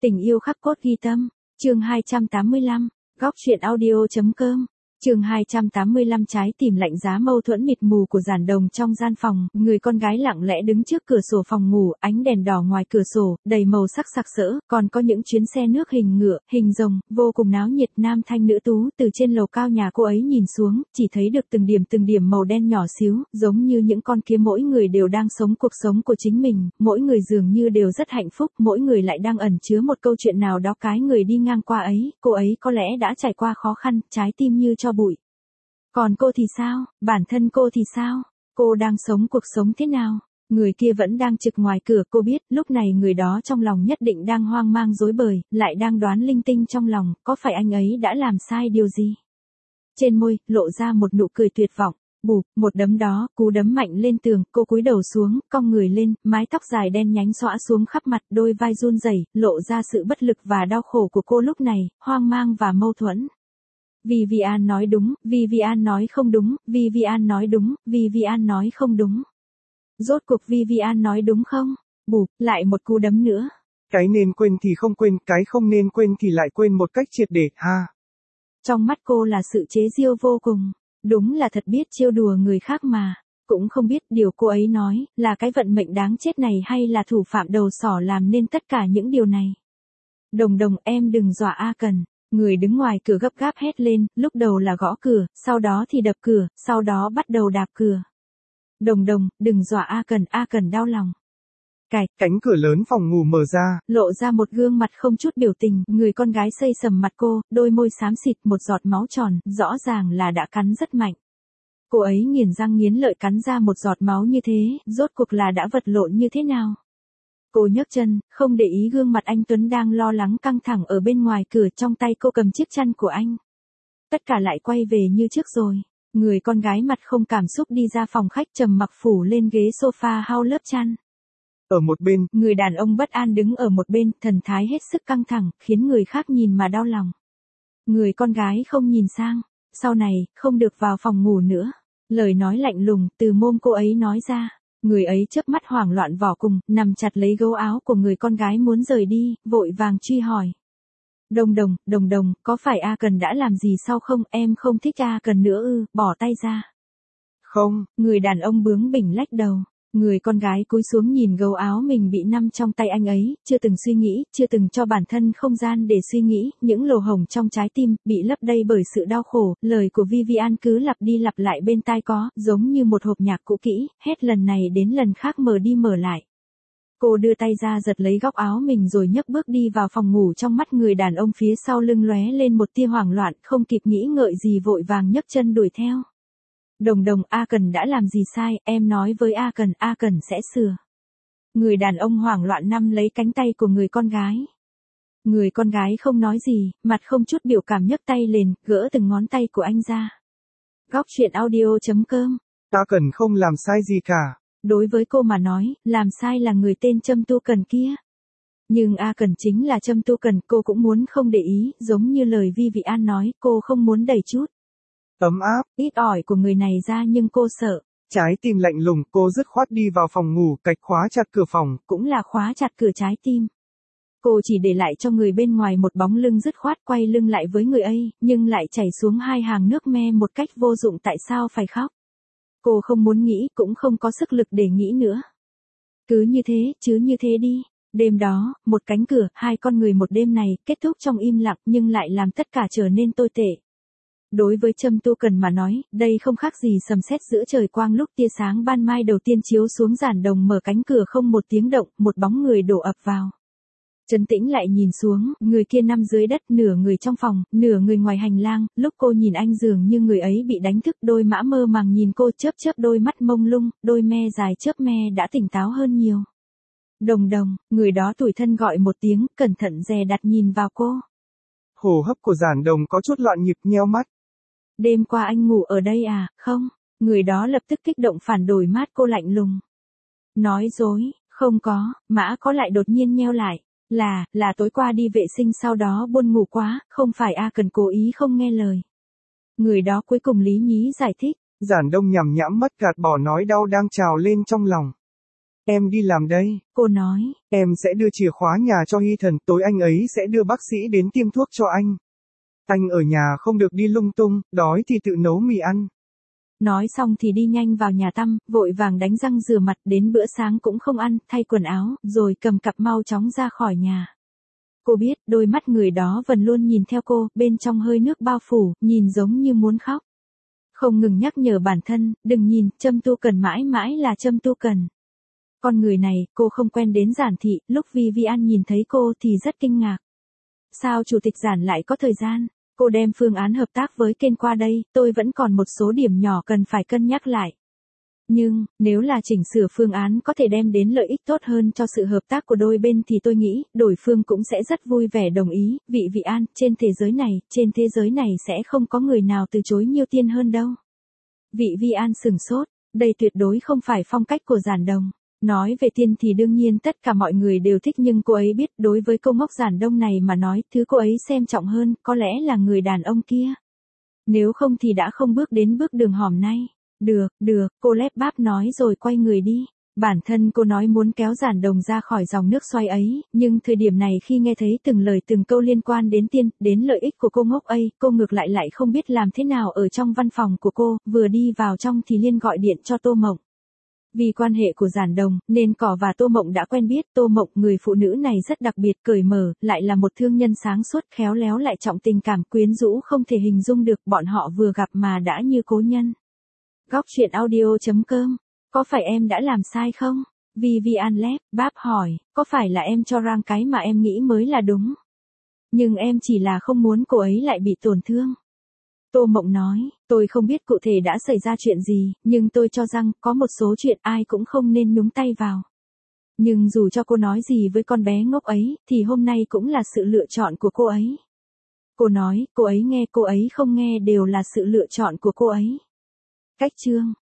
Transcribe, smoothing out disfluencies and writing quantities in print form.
Tình yêu khắc cốt ghi tâm, chương 285, góc truyện audio.com. Chương 285 trái tim lạnh giá mâu thuẫn mịt mù của Giản Đồng trong gian phòng, người con gái lặng lẽ đứng trước cửa sổ phòng ngủ, ánh đèn đỏ ngoài cửa sổ, đầy màu sắc sặc sỡ, còn có những chuyến xe nước hình ngựa, hình rồng, vô cùng náo nhiệt, nam thanh nữ tú, từ trên lầu cao nhà cô ấy nhìn xuống, chỉ thấy được từng điểm màu đen nhỏ xíu, giống như những con kia mỗi người đều đang sống cuộc sống của chính mình, mỗi người dường như đều rất hạnh phúc, mỗi người lại đang ẩn chứa một câu chuyện nào đó cái người đi ngang qua ấy, cô ấy có lẽ đã trải qua khó khăn, trái tim như cho bụi. Còn cô thì sao, bản thân cô thì sao, cô đang sống cuộc sống thế nào, người kia vẫn đang trực ngoài cửa, cô biết, lúc này người đó trong lòng nhất định đang hoang mang rối bời, lại đang đoán linh tinh trong lòng, có phải anh ấy đã làm sai điều gì? Trên môi, lộ ra một nụ cười tuyệt vọng, bụp, một đấm đó, cú đấm mạnh lên tường, cô cúi đầu xuống, cong người lên, mái tóc dài đen nhánh xõa xuống khắp mặt, đôi vai run rẩy, lộ ra sự bất lực và đau khổ của cô lúc này, hoang mang và mâu thuẫn. Vivian nói đúng, Vivian nói không đúng, Vivian nói đúng, Vivian nói không đúng. Rốt cuộc Vivian nói đúng không? Bụp, lại một cú đấm nữa. Cái nên quên thì không quên, cái không nên quên thì lại quên một cách triệt để, ha. Trong mắt cô là sự chế giễu vô cùng. Đúng là thật biết trêu đùa người khác mà. Cũng không biết điều cô ấy nói, là cái vận mệnh đáng chết này hay là thủ phạm đầu sỏ làm nên tất cả những điều này. Đồng Đồng, em đừng dọa A Cần. Người đứng ngoài cửa gấp gáp hét lên, lúc đầu là gõ cửa, sau đó thì đập cửa, sau đó bắt đầu đạp cửa. Đồng Đồng, đừng dọa A Cần đau lòng. Cánh cửa lớn phòng ngủ mở ra, lộ ra một gương mặt không chút biểu tình, người con gái xây sầm mặt cô, đôi môi xám xịt, một giọt máu tròn, rõ ràng là đã cắn rất mạnh. Cô ấy nghiến răng nghiến lợi cắn ra một giọt máu như thế, rốt cuộc là đã vật lộn như thế nào? Cô nhấc chân, không để ý gương mặt anh Tuấn đang lo lắng căng thẳng ở bên ngoài cửa, trong tay cô cầm chiếc chăn của anh. Tất cả lại quay về như trước rồi. Người con gái mặt không cảm xúc đi ra phòng khách, trầm mặc phủ lên ghế sofa hao lớp chăn. Ở một bên, người đàn ông bất an đứng ở một bên, thần thái hết sức căng thẳng, khiến người khác nhìn mà đau lòng. Người con gái không nhìn sang, sau này, không được vào phòng ngủ nữa. Lời nói lạnh lùng, từ mồm cô ấy nói ra. Người ấy chớp mắt hoảng loạn vỏ cùng, nằm chặt lấy gấu áo của người con gái muốn rời đi, vội vàng truy hỏi. Đồng Đồng, có phải A Cần đã làm gì sao không, em không thích A Cần nữa ư, bỏ tay ra. Không, người đàn ông bướng bỉnh lách đầu. Người con gái cúi xuống nhìn gấu áo mình bị nắm trong tay anh ấy, chưa từng suy nghĩ, chưa từng cho bản thân không gian để suy nghĩ, những lỗ hổng trong trái tim, bị lấp đầy bởi sự đau khổ, lời của Vivian cứ lặp đi lặp lại bên tai có, giống như một hộp nhạc cũ kỹ, hết lần này đến lần khác mở đi mở lại. Cô đưa tay ra giật lấy góc áo mình rồi nhấc bước đi vào phòng ngủ, trong mắt người đàn ông phía sau lưng lóe lên một tia hoảng loạn, không kịp nghĩ ngợi gì vội vàng nhấc chân đuổi theo. Đồng, A Cần đã làm gì sai, em nói với A Cần sẽ sửa. Người đàn ông hoảng loạn nắm lấy cánh tay của người con gái. Người con gái không nói gì, mặt không chút biểu cảm nhấc tay lên, gỡ từng ngón tay của anh ra. Góc truyện audio.com. A Cần không làm sai gì cả. Đối với cô mà nói, làm sai là người tên Trâm Tu Cần kia. Nhưng A Cần chính là Trâm Tu Cần, cô cũng muốn không để ý, giống như lời Vivian nói, cô không muốn đẩy chút ấm áp, ít ỏi của người này ra, nhưng cô sợ. Trái tim lạnh lùng, cô dứt khoát đi vào phòng ngủ, cạch khóa chặt cửa phòng. Cũng là khóa chặt cửa trái tim. Cô chỉ để lại cho người bên ngoài một bóng lưng dứt khoát quay lưng lại với người ấy, nhưng lại chảy xuống hai hàng nước me một cách vô dụng, tại sao phải khóc? Cô không muốn nghĩ, cũng không có sức lực để nghĩ nữa. Cứ như thế đi. Đêm đó, một cánh cửa, hai con người một đêm này, kết thúc trong im lặng nhưng lại làm tất cả trở nên tồi tệ. Đối với Trâm Tu Cần mà nói, đây không khác gì sấm sét giữa trời quang lúc tia sáng ban mai đầu tiên chiếu xuống. Giản Đồng mở cánh cửa không một tiếng động, một bóng người đổ ập vào. Trấn tĩnh lại nhìn xuống, người kia nằm dưới đất, nửa người trong phòng, nửa người ngoài hành lang, lúc cô nhìn anh dường như người ấy bị đánh thức, đôi mã mơ màng nhìn cô, chớp đôi mắt mông lung, đôi me dài chớp me đã tỉnh táo hơn nhiều. Đồng, người đó tủi thân gọi một tiếng, cẩn thận dè đặt nhìn vào cô. Hô hấp của Giản Đồng có chút loạn nhịp, nheo mắt. Đêm qua anh ngủ ở đây à, không? Người đó lập tức kích động phản đối, mát cô lạnh lùng. Nói dối, không có, mã có lại đột nhiên nheo lại. Là tối qua đi vệ sinh sau đó buồn ngủ quá, không phải A Cần cố ý không nghe lời. Người đó cuối cùng lý nhí giải thích. Giản Đông nhằm nhãm mắt gạt bỏ nỗi đau đang trào lên trong lòng. Em đi làm đây. Cô nói. Em sẽ đưa chìa khóa nhà cho Hy Thần, tối anh ấy sẽ đưa bác sĩ đến tiêm thuốc cho anh. Anh ở nhà không được đi lung tung, đói thì tự nấu mì ăn. Nói xong thì đi nhanh vào nhà tắm, vội vàng đánh răng rửa mặt, đến bữa sáng cũng không ăn, thay quần áo, rồi cầm cặp mau chóng ra khỏi nhà. Cô biết, đôi mắt người đó vẫn luôn nhìn theo cô, bên trong hơi nước bao phủ, nhìn giống như muốn khóc. Không ngừng nhắc nhở bản thân, đừng nhìn, Trâm Tu Cần mãi mãi là Trâm Tu Cần. Con người này, cô không quen đến Giản thị, lúc Vivian nhìn thấy cô thì rất kinh ngạc. Sao chủ tịch Giản lại có thời gian? Cô đem phương án hợp tác với Ken qua đây, tôi vẫn còn một số điểm nhỏ cần phải cân nhắc lại. Nhưng, nếu là chỉnh sửa phương án có thể đem đến lợi ích tốt hơn cho sự hợp tác của đôi bên thì tôi nghĩ, đối phương cũng sẽ rất vui vẻ đồng ý, Vivian, trên thế giới này sẽ không có người nào từ chối nhiều tiền hơn đâu. Vivian sửng sốt, đây tuyệt đối không phải phong cách của Giản Đồng. Nói về tiền thì đương nhiên tất cả mọi người đều thích nhưng cô ấy biết đối với cô ngốc Giản Đông này mà nói thứ cô ấy xem trọng hơn có lẽ là người đàn ông kia. Nếu không thì đã không bước đến bước đường hòm nay. Được, cô lép báp nói rồi quay người đi. Bản thân cô nói muốn kéo Giản Đồng ra khỏi dòng nước xoay ấy, nhưng thời điểm này khi nghe thấy từng lời từng câu liên quan đến tiền, đến lợi ích của cô ngốc ấy, cô ngược lại không biết làm thế nào ở trong văn phòng của cô, vừa đi vào trong thì Liên gọi điện cho Tô Mộng. Vì quan hệ của Giản Đồng, nên Cỏ và Tô Mộng đã quen biết. Tô Mộng, người phụ nữ này rất đặc biệt, cởi mở, lại là một thương nhân sáng suốt, khéo léo lại trọng tình cảm, quyến rũ không thể hình dung được, bọn họ vừa gặp mà đã như cố nhân. Góc truyện audio.com. Có phải em đã làm sai không? Vivian lép báp hỏi, có phải là em cho rằng cái mà em nghĩ mới là đúng? Nhưng em chỉ là không muốn cô ấy lại bị tổn thương. Tô Mộng nói, tôi không biết cụ thể đã xảy ra chuyện gì, nhưng tôi cho rằng có một số chuyện ai cũng không nên nhúng tay vào. Nhưng dù cho cô nói gì với con bé ngốc ấy, thì hôm nay cũng là sự lựa chọn của cô ấy. Cô nói, cô ấy nghe cô ấy không nghe đều là sự lựa chọn của cô ấy. Cách chương